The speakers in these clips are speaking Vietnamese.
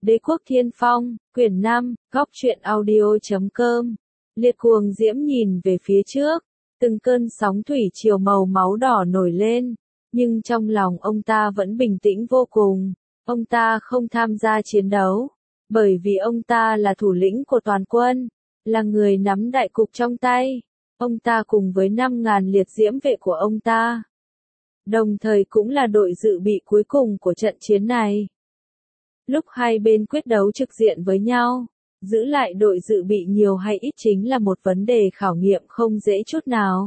Đế quốc Thiên Phong, quyển 5, góc truyện audio.com. Liệt cuồng diễm nhìn về phía trước, từng cơn sóng thủy triều màu máu đỏ nổi lên, nhưng trong lòng ông ta vẫn bình tĩnh vô cùng. Ông ta không tham gia chiến đấu, bởi vì ông ta là thủ lĩnh của toàn quân, là người nắm đại cục trong tay. Ông ta cùng với 5.000 liệt diễm vệ của ông ta, đồng thời cũng là đội dự bị cuối cùng của trận chiến này. Lúc hai bên quyết đấu trực diện với nhau, giữ lại đội dự bị nhiều hay ít chính là một vấn đề khảo nghiệm không dễ chút nào.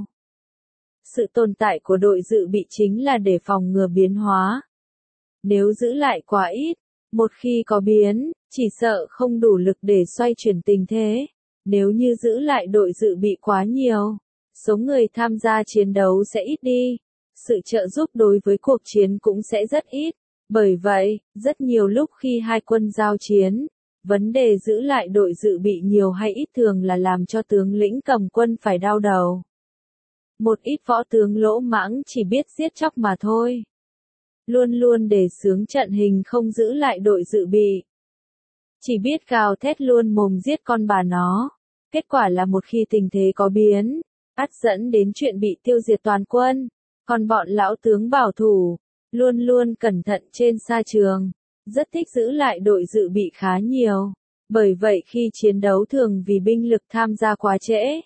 Sự tồn tại của đội dự bị chính là để phòng ngừa biến hóa. Nếu giữ lại quá ít, một khi có biến, chỉ sợ không đủ lực để xoay chuyển tình thế. Nếu như giữ lại đội dự bị quá nhiều, số người tham gia chiến đấu sẽ ít đi, sự trợ giúp đối với cuộc chiến cũng sẽ rất ít. Bởi vậy, rất nhiều lúc khi hai quân giao chiến, vấn đề giữ lại đội dự bị nhiều hay ít thường là làm cho tướng lĩnh cầm quân phải đau đầu. Một ít võ tướng lỗ mãng chỉ biết giết chóc mà thôi. Luôn luôn để xướng trận hình không giữ lại đội dự bị. Chỉ biết gào thét luôn mồm giết con bà nó. Kết quả là một khi tình thế có biến, ắt dẫn đến chuyện bị tiêu diệt toàn quân. Còn bọn lão tướng bảo thủ, luôn luôn cẩn thận trên sa trường, rất thích giữ lại đội dự bị khá nhiều. Bởi vậy khi chiến đấu thường vì binh lực tham gia quá trễ.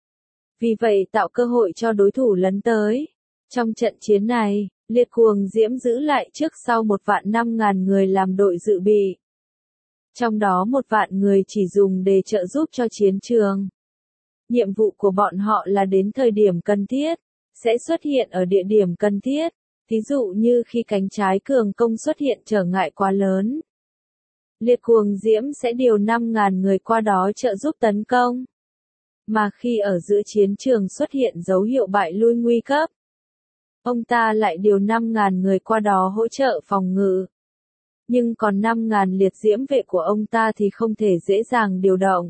Vì vậy tạo cơ hội cho đối thủ lấn tới. Trong trận chiến này, liệt cuồng diễm giữ lại trước sau 1.500.000 người làm đội dự bị. Trong đó 1.000 người chỉ dùng để trợ giúp cho chiến trường. Nhiệm vụ của bọn họ là đến thời điểm cần thiết, sẽ xuất hiện ở địa điểm cần thiết. Ví dụ như khi cánh trái cường công xuất hiện trở ngại quá lớn, liệt cuồng diễm sẽ điều 5.000 người qua đó trợ giúp tấn công. Mà khi ở giữa chiến trường xuất hiện dấu hiệu bại lui nguy cấp, ông ta lại điều 5.000 người qua đó hỗ trợ phòng ngự. Nhưng còn 5.000 liệt diễm vệ của ông ta thì không thể dễ dàng điều động.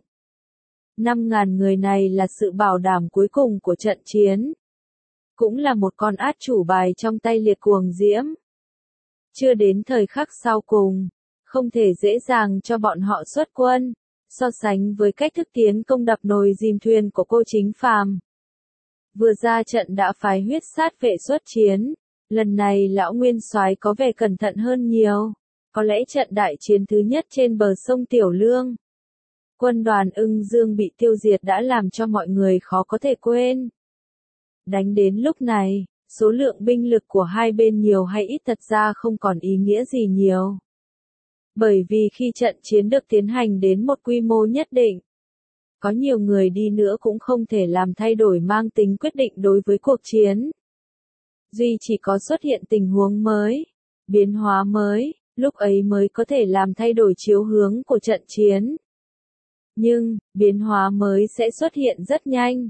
5.000 người này là sự bảo đảm cuối cùng của trận chiến. Cũng là một con át chủ bài trong tay liệt cuồng diễm. Chưa đến thời khắc sau cùng, không thể dễ dàng cho bọn họ xuất quân, so sánh với cách thức tiến công đập nồi dìm thuyền của cô Chính Phàm. Vừa ra trận đã phái huyết sát vệ xuất chiến, lần này lão nguyên soái có vẻ cẩn thận hơn nhiều, có lẽ trận đại chiến thứ nhất trên bờ sông Tiểu Lương. Quân đoàn Ưng Dương bị tiêu diệt đã làm cho mọi người khó có thể quên. Đánh đến lúc này, số lượng binh lực của hai bên nhiều hay ít thật ra không còn ý nghĩa gì nhiều. Bởi vì khi trận chiến được tiến hành đến một quy mô nhất định, có nhiều người đi nữa cũng không thể làm thay đổi mang tính quyết định đối với cuộc chiến. Duy chỉ có xuất hiện tình huống mới, biến hóa mới, lúc ấy mới có thể làm thay đổi chiếu hướng của trận chiến. Nhưng, biến hóa mới sẽ xuất hiện rất nhanh.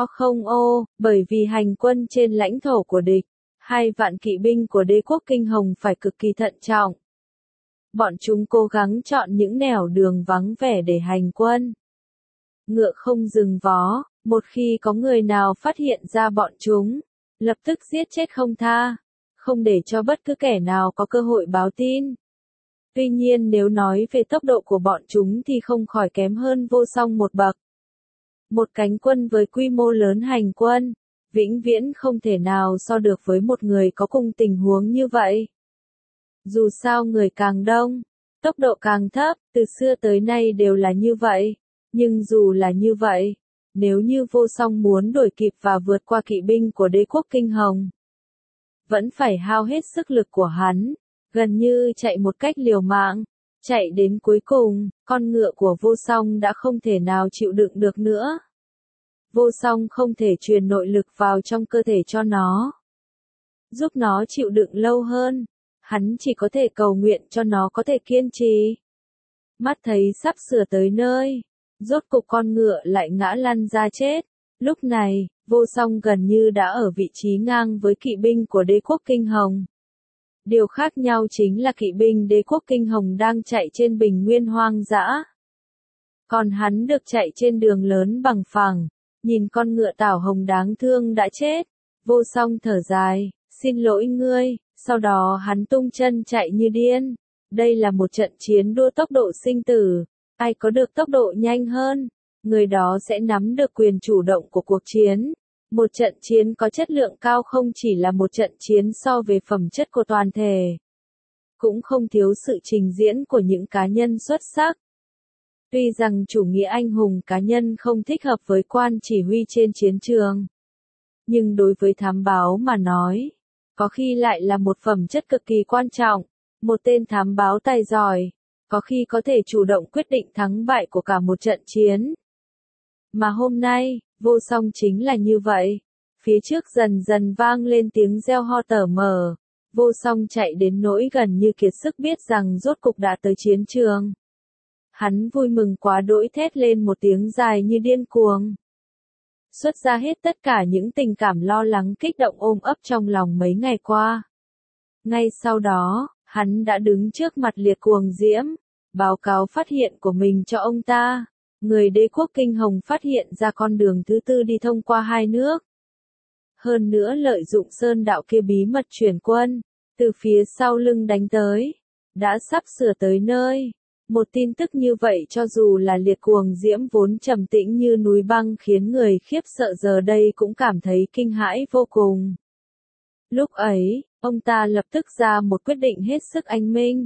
Bởi vì hành quân trên lãnh thổ của địch, 2.000 kỵ binh của đế quốc Kinh Hồng phải cực kỳ thận trọng. Bọn chúng cố gắng chọn những nẻo đường vắng vẻ để hành quân. Ngựa không dừng vó, một khi có người nào phát hiện ra bọn chúng, lập tức giết chết không tha, không để cho bất cứ kẻ nào có cơ hội báo tin. Tuy nhiên nếu nói về tốc độ của bọn chúng thì không khỏi kém hơn Vô Song một bậc. Một cánh quân với quy mô lớn hành quân, vĩnh viễn không thể nào so được với một người có cùng tình huống như vậy. Dù sao người càng đông, tốc độ càng thấp, từ xưa tới nay đều là như vậy. Nhưng dù là như vậy, nếu như Vô Song muốn đuổi kịp và vượt qua kỵ binh của đế quốc Kinh Hồng, vẫn phải hao hết sức lực của hắn, gần như chạy một cách liều mạng. Chạy đến cuối cùng, con ngựa của Vô Song đã không thể nào chịu đựng được nữa. Vô Song không thể truyền nội lực vào trong cơ thể cho nó, giúp nó chịu đựng lâu hơn. Hắn chỉ có thể cầu nguyện cho nó có thể kiên trì. Mắt thấy sắp sửa tới nơi, rốt cục con ngựa lại ngã lăn ra chết. Lúc này, Vô Song gần như đã ở vị trí ngang với kỵ binh của đế quốc Kinh Hồng. Điều khác nhau chính là kỵ binh đế quốc Kinh Hồng đang chạy trên bình nguyên hoang dã. Còn hắn được chạy trên đường lớn bằng phẳng, nhìn con ngựa tảo hồng đáng thương đã chết. Vô Song thở dài, xin lỗi ngươi, sau đó hắn tung chân chạy như điên. Đây là một trận chiến đua tốc độ sinh tử. Ai có được tốc độ nhanh hơn, người đó sẽ nắm được quyền chủ động của cuộc chiến. Một trận chiến có chất lượng cao không chỉ là một trận chiến so về phẩm chất của toàn thể, cũng không thiếu sự trình diễn của những cá nhân xuất sắc. Tuy rằng chủ nghĩa anh hùng cá nhân không thích hợp với quan chỉ huy trên chiến trường, nhưng đối với thám báo mà nói, có khi lại là một phẩm chất cực kỳ quan trọng. Một tên thám báo tài giỏi, có khi có thể chủ động quyết định thắng bại của cả một trận chiến. Mà hôm nay, Vô Song chính là như vậy. Phía trước dần dần vang lên tiếng reo ho tở mờ. Vô Song chạy đến nỗi gần như kiệt sức biết rằng rốt cục đã tới chiến trường. Hắn vui mừng quá đỗi thét lên một tiếng dài như điên cuồng. Xuất ra hết tất cả những tình cảm lo lắng kích động ôm ấp trong lòng mấy ngày qua. Ngay sau đó, hắn đã đứng trước mặt Liệt Cuồng Diễm, báo cáo phát hiện của mình cho ông ta. Người đế quốc Kinh Hồng phát hiện ra con đường thứ tư đi thông qua hai nước. Hơn nữa lợi dụng sơn đạo kia bí mật chuyển quân, từ phía sau lưng đánh tới, đã sắp sửa tới nơi. Một tin tức như vậy cho dù là Liệt Cuồng Diễm vốn trầm tĩnh như núi băng khiến người khiếp sợ giờ đây cũng cảm thấy kinh hãi vô cùng. Lúc ấy, ông ta lập tức ra một quyết định hết sức anh minh.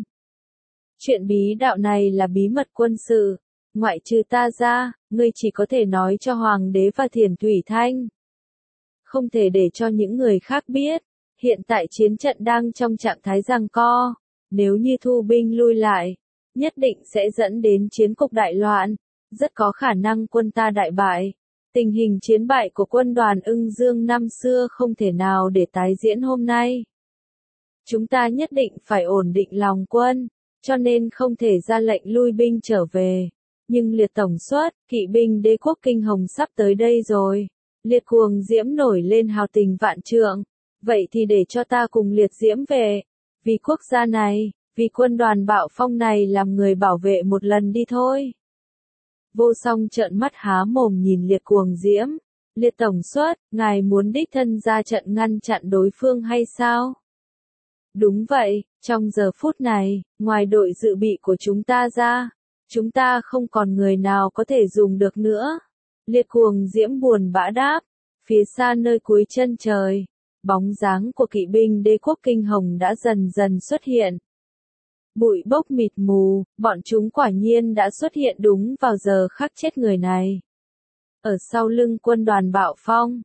Chuyện bí đạo này là bí mật quân sự, ngoại trừ ta ra, ngươi chỉ có thể nói cho Hoàng đế và Thiền Thủy Thanh. Không thể để cho những người khác biết, hiện tại chiến trận đang trong trạng thái giằng co, nếu như thu binh lui lại, nhất định sẽ dẫn đến chiến cục đại loạn, rất có khả năng quân ta đại bại. Tình hình chiến bại của quân đoàn Ưng Dương năm xưa không thể nào để tái diễn hôm nay. Chúng ta nhất định phải ổn định lòng quân, cho nên không thể ra lệnh lui binh trở về. Nhưng Liệt tổng suất, kỵ binh đế quốc Kinh Hồng sắp tới đây rồi. Liệt Cuồng Diễm nổi lên hào tình vạn trượng. Vậy thì để cho ta cùng Liệt Diễm về. Vì quốc gia này, vì quân đoàn Bạo Phong này làm người bảo vệ một lần đi thôi. Vô Song trợn mắt há mồm nhìn Liệt Cuồng Diễm. Liệt tổng suất, ngài muốn đích thân ra trận ngăn chặn đối phương hay sao? Đúng vậy, trong giờ phút này, ngoài đội dự bị của chúng ta ra, chúng ta không còn người nào có thể dùng được nữa. Liệt Cuồng Diễm buồn bã đáp. Phía xa nơi cuối chân trời, bóng dáng của kỵ binh đế quốc Kinh Hồng đã dần dần xuất hiện. Bụi bốc mịt mù, bọn chúng quả nhiên đã xuất hiện đúng vào giờ khắc chết người này. Ở sau lưng quân đoàn Bạo Phong,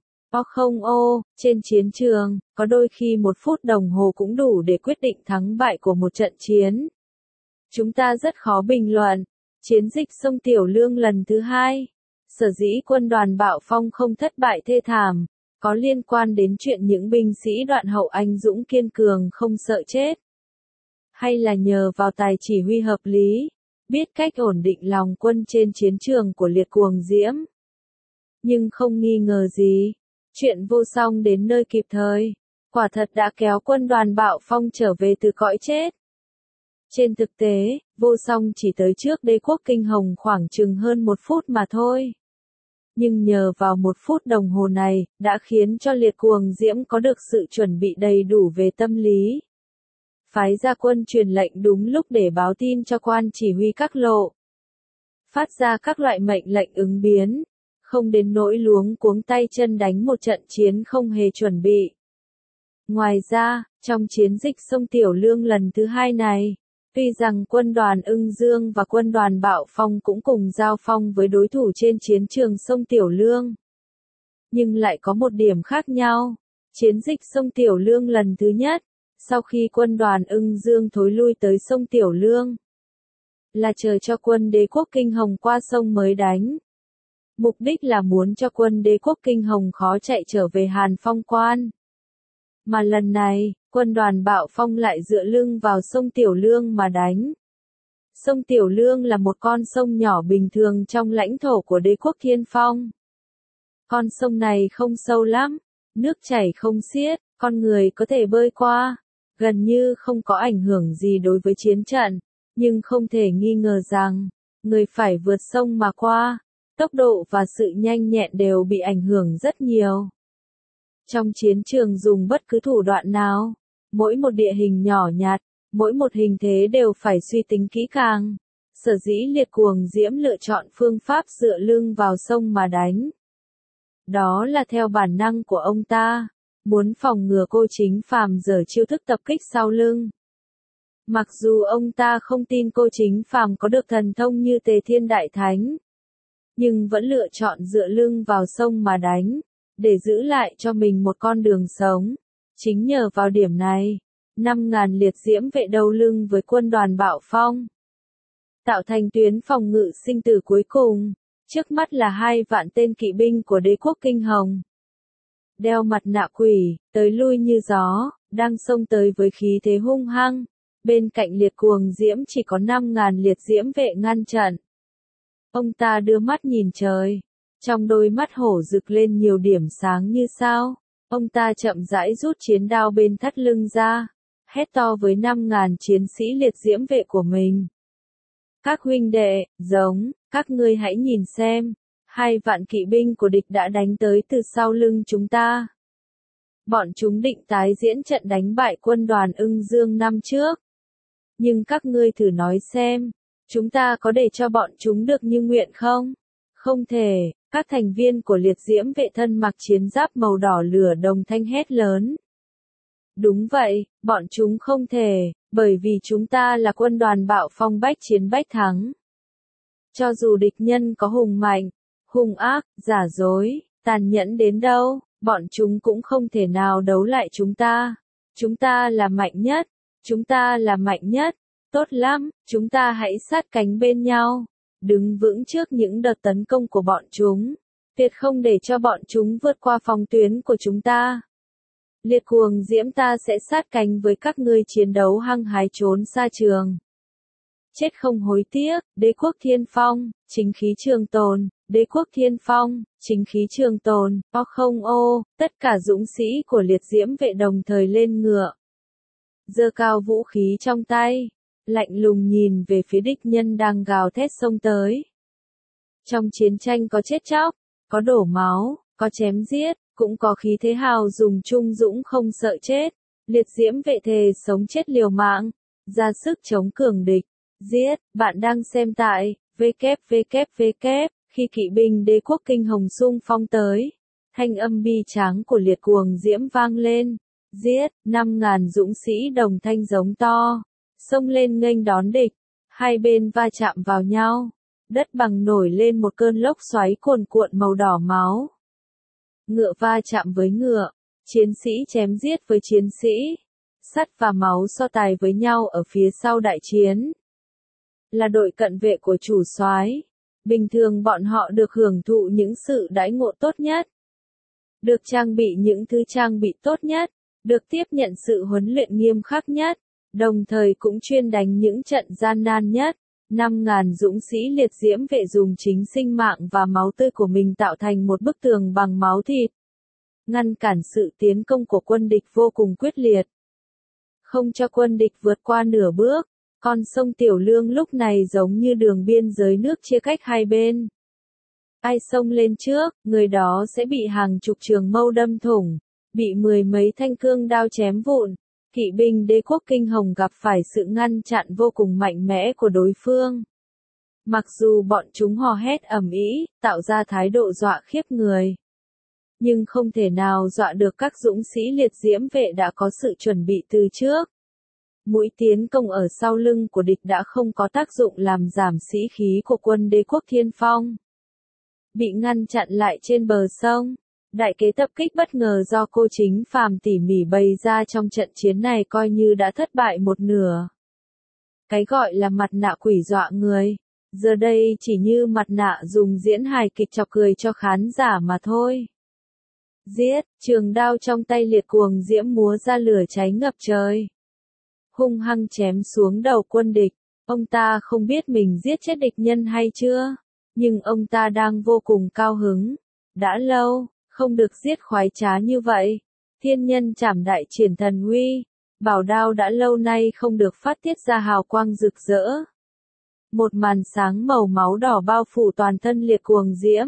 trên chiến trường, có đôi khi 1 phút đồng hồ cũng đủ để quyết định thắng bại của một trận chiến. Chúng ta rất khó bình luận. Chiến dịch sông Tiểu Lương lần thứ 2. Sở dĩ quân đoàn Bạo Phong không thất bại thê thảm, có liên quan đến chuyện những binh sĩ đoạn hậu anh dũng kiên cường không sợ chết. Hay là nhờ vào tài chỉ huy hợp lý, biết cách ổn định lòng quân trên chiến trường của Liệt Cuồng Diễm. Nhưng không nghi ngờ gì, chuyện Vô Song đến nơi kịp thời, quả thật đã kéo quân đoàn Bạo Phong trở về từ cõi chết. Trên thực tế, Vô Song chỉ tới trước đế quốc Kinh Hồng khoảng chừng hơn 1 phút mà thôi. Nhưng nhờ vào 1 phút đồng hồ này, đã khiến cho Liệt Cuồng Diễm có được sự chuẩn bị đầy đủ về tâm lý. Phái ra quân truyền lệnh đúng lúc để báo tin cho quan chỉ huy các lộ. Phát ra các loại mệnh lệnh ứng biến, không đến nỗi luống cuống tay chân đánh một trận chiến không hề chuẩn bị. Ngoài ra, trong chiến dịch sông Tiểu Lương lần thứ 2 này, tuy rằng quân đoàn Ưng Dương và quân đoàn Bạo Phong cũng cùng giao phong với đối thủ trên chiến trường sông Tiểu Lương, nhưng lại có một điểm khác nhau. Chiến dịch sông Tiểu Lương lần thứ nhất, sau khi quân đoàn Ưng Dương thối lui tới sông Tiểu Lương, là chờ cho quân đế quốc Kinh Hồng qua sông mới đánh. Mục đích là muốn cho quân đế quốc Kinh Hồng khó chạy trở về Hàn Phong Quan. Mà lần này, quân đoàn Bạo Phong lại dựa lưng vào sông Tiểu Lương mà đánh. Sông Tiểu Lương là một con sông nhỏ bình thường trong lãnh thổ của đế quốc Thiên Phong. Con sông này không sâu lắm, nước chảy không xiết, con người có thể bơi qua, gần như không có ảnh hưởng gì đối với chiến trận, nhưng không thể nghi ngờ rằng, người phải vượt sông mà qua, tốc độ và sự nhanh nhẹn đều bị ảnh hưởng rất nhiều. Trong chiến trường dùng bất cứ thủ đoạn nào, mỗi một địa hình nhỏ nhặt, Mỗi một hình thế đều phải suy tính kỹ càng. Sở dĩ Liệt Cuồng Diễm lựa chọn phương pháp dựa lưng vào sông mà đánh. Đó là theo bản năng của ông ta, muốn phòng ngừa cô Chính Phàm giở chiêu thức tập kích sau lưng. Mặc dù ông ta không tin cô Chính Phàm có được thần thông như Tề Thiên Đại Thánh, nhưng vẫn lựa chọn dựa lưng vào sông mà đánh, để giữ lại cho mình một con đường sống. Chính nhờ vào điểm này, 5.000 liệt diễm vệ đầu lưng với quân đoàn Bạo Phong, tạo thành tuyến phòng ngự sinh tử cuối cùng. Trước mắt là 2 vạn tên kỵ binh của đế quốc Kinh Hồng. Đeo mặt nạ quỷ, tới lui như gió, đang xông tới với khí thế hung hăng. Bên cạnh Liệt Cuồng Diễm chỉ có 5.000 liệt diễm vệ ngăn trận. Ông ta đưa mắt nhìn trời, trong đôi mắt hổ rực lên nhiều điểm sáng như sao. Ông ta chậm rãi rút chiến đao bên thắt lưng ra, hét to với 5.000 chiến sĩ liệt diễm vệ của mình. Các huynh đệ, giống, các ngươi hãy nhìn xem, 2 vạn kỵ binh của địch đã đánh tới từ sau lưng chúng ta. Bọn chúng định tái diễn trận đánh bại quân đoàn Ưng Dương năm trước. Nhưng các ngươi thử nói xem, chúng ta có để cho bọn chúng được như nguyện không? Không thể, các thành viên của liệt diễm vệ thân mặc chiến giáp màu đỏ lửa đồng thanh hét lớn. Đúng vậy, bọn chúng không thể, bởi vì chúng ta là quân đoàn Bạo Phong bách chiến bách thắng. Cho dù địch nhân có hùng mạnh, hung ác, giả dối, tàn nhẫn đến đâu, bọn chúng cũng không thể nào đấu lại chúng ta. Chúng ta là mạnh nhất, chúng ta là mạnh nhất, tốt lắm, chúng ta hãy sát cánh bên nhau, đứng vững trước những đợt tấn công của bọn chúng, tuyệt không để cho bọn chúng vượt qua phòng tuyến của chúng ta. Liệt Cuồng Diễm ta sẽ sát cánh với các ngươi chiến đấu hăng hái trốn xa trường. Chết không hối tiếc, đế quốc Thiên Phong, chính khí trường tồn, đế quốc Thiên Phong, chính khí trường tồn, o không ô, tất cả dũng sĩ của liệt diễm vệ đồng thời lên ngựa. Giơ cao vũ khí trong tay, lạnh lùng nhìn về phía địch nhân đang gào thét xông tới. Trong chiến tranh có chết chóc, có đổ máu, có chém giết, cũng có khí thế hào dùng trung dũng không sợ chết. Liệt diễm vệ thề sống chết liều mạng, ra sức chống cường địch. Giết, bạn đang xem tại www. Khi kỵ binh đế quốc Kinh Hồng xung phong tới, thanh âm bi tráng của Liệt Cuồng Diễm vang lên. Giết, 5.000 dũng sĩ đồng thanh giống to, xông lên nghênh đón địch. Hai bên va chạm vào nhau, đất bằng nổi lên một cơn lốc xoáy cuồn cuộn màu đỏ máu. Ngựa va chạm với ngựa, chiến sĩ chém giết với chiến sĩ, sắt và máu so tài với nhau ở phía sau đại chiến. Là đội cận vệ của chủ soái, bình thường bọn họ được hưởng thụ những sự đãi ngộ tốt nhất, được trang bị những thứ trang bị tốt nhất, được tiếp nhận sự huấn luyện nghiêm khắc nhất, đồng thời cũng chuyên đánh những trận gian nan nhất. 5.000 dũng sĩ liệt diễm vệ dùng chính sinh mạng và máu tươi của mình tạo thành một bức tường bằng máu thịt, ngăn cản sự tiến công của quân địch vô cùng quyết liệt, không cho quân địch vượt qua nửa bước. Con sông Tiểu Lương lúc này giống như đường biên giới nước chia cách hai bên. Ai xông lên trước, người đó sẽ bị hàng chục trường mâu đâm thủng, bị 10 mấy thanh cương đao chém vụn. Kỵ binh đế quốc Kinh Hồng gặp phải sự ngăn chặn vô cùng mạnh mẽ của đối phương. Mặc dù bọn chúng hò hét ầm ĩ, tạo ra thái độ dọa khiếp người, nhưng không thể nào dọa được các dũng sĩ liệt diễm vệ đã có sự chuẩn bị từ trước. Mũi tiến công ở sau lưng của địch đã không có tác dụng làm giảm sĩ khí của quân đế quốc Thiên Phong. Bị ngăn chặn lại trên bờ sông. Đại kế tập kích bất ngờ do cô Chính Phàm tỉ mỉ bày ra trong trận chiến này coi như đã thất bại một nửa. Cái gọi là mặt nạ quỷ dọa người, giờ đây chỉ như mặt nạ dùng diễn hài kịch chọc cười cho khán giả mà thôi. Giết, trường đao trong tay Liệt Cuồng Diễm múa ra lửa cháy ngập trời, hung hăng chém xuống đầu quân địch. Ông ta không biết mình giết chết địch nhân hay chưa, nhưng ông ta đang vô cùng cao hứng. Đã lâu không được giết khoái trá như vậy. Thiên nhân trảm đại triển thần uy, bảo đao đã lâu nay không được phát tiết ra hào quang rực rỡ. Một màn sáng màu máu đỏ bao phủ toàn thân Liệt Cuồng Diễm.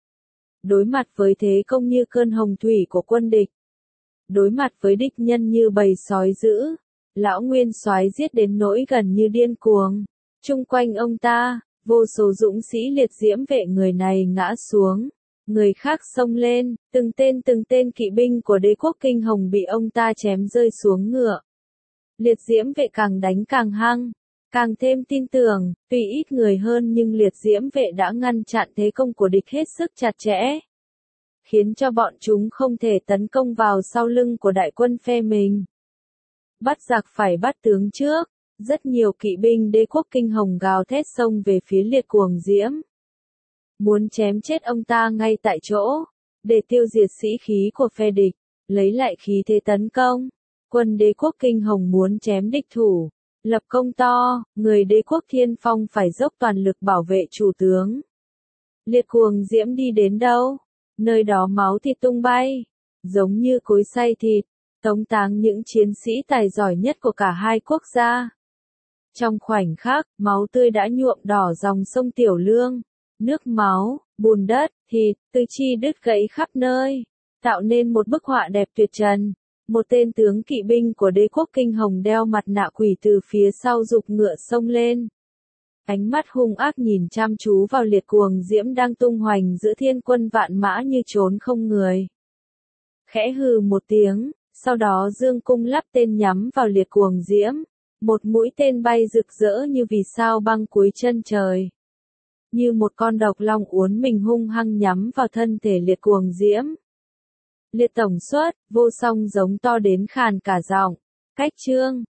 Đối mặt với thế công như cơn hồng thủy của quân địch, đối mặt với địch nhân như bầy sói dữ, Lão nguyên soái giết đến nỗi gần như điên cuồng. Chung quanh ông ta, vô số dũng sĩ liệt diễm vệ người này ngã xuống. Người khác xông lên, từng tên kỵ binh của đế quốc kinh hồng bị ông ta chém rơi xuống ngựa. Liệt diễm vệ càng đánh càng hăng, càng thêm tin tưởng, tuy ít người hơn nhưng liệt diễm vệ đã ngăn chặn thế công của địch hết sức chặt chẽ, khiến cho bọn chúng không thể tấn công vào sau lưng của đại quân phe mình. Bắt giặc phải bắt tướng trước, rất nhiều kỵ binh đế quốc kinh hồng gào thét xông về phía liệt cuồng diễm. Muốn chém chết ông ta ngay tại chỗ, để tiêu diệt sĩ khí của phe địch, lấy lại khí thế tấn công. Quân đế quốc kinh hồng muốn chém địch thủ, lập công to, người đế quốc thiên phong phải dốc toàn lực bảo vệ chủ tướng. Liệt cuồng diễm đi đến đâu? Nơi đó máu thịt tung bay, giống như cối xay thịt, tống táng những chiến sĩ tài giỏi nhất của cả hai quốc gia. Trong khoảnh khắc, máu tươi đã nhuộm đỏ dòng sông Tiểu Lương. Nước máu, bùn đất, thịt, tứ chi đứt gãy khắp nơi, tạo nên một bức họa đẹp tuyệt trần. Một tên tướng kỵ binh của đế quốc kinh hồng đeo mặt nạ quỷ từ phía sau giục ngựa xông lên. Ánh mắt hung ác nhìn chăm chú vào liệt cuồng diễm đang tung hoành giữa thiên quân vạn mã như trốn không người. Khẽ hừ một tiếng, sau đó dương cung lắp tên nhắm vào liệt cuồng diễm. Một mũi tên bay rực rỡ như vì sao băng cuối chân trời. Như một con độc long uốn mình hung hăng nhắm vào thân thể liệt cuồng diễm. Liệt tổng suất, vô song giống to đến khàn cả giọng. Cách chương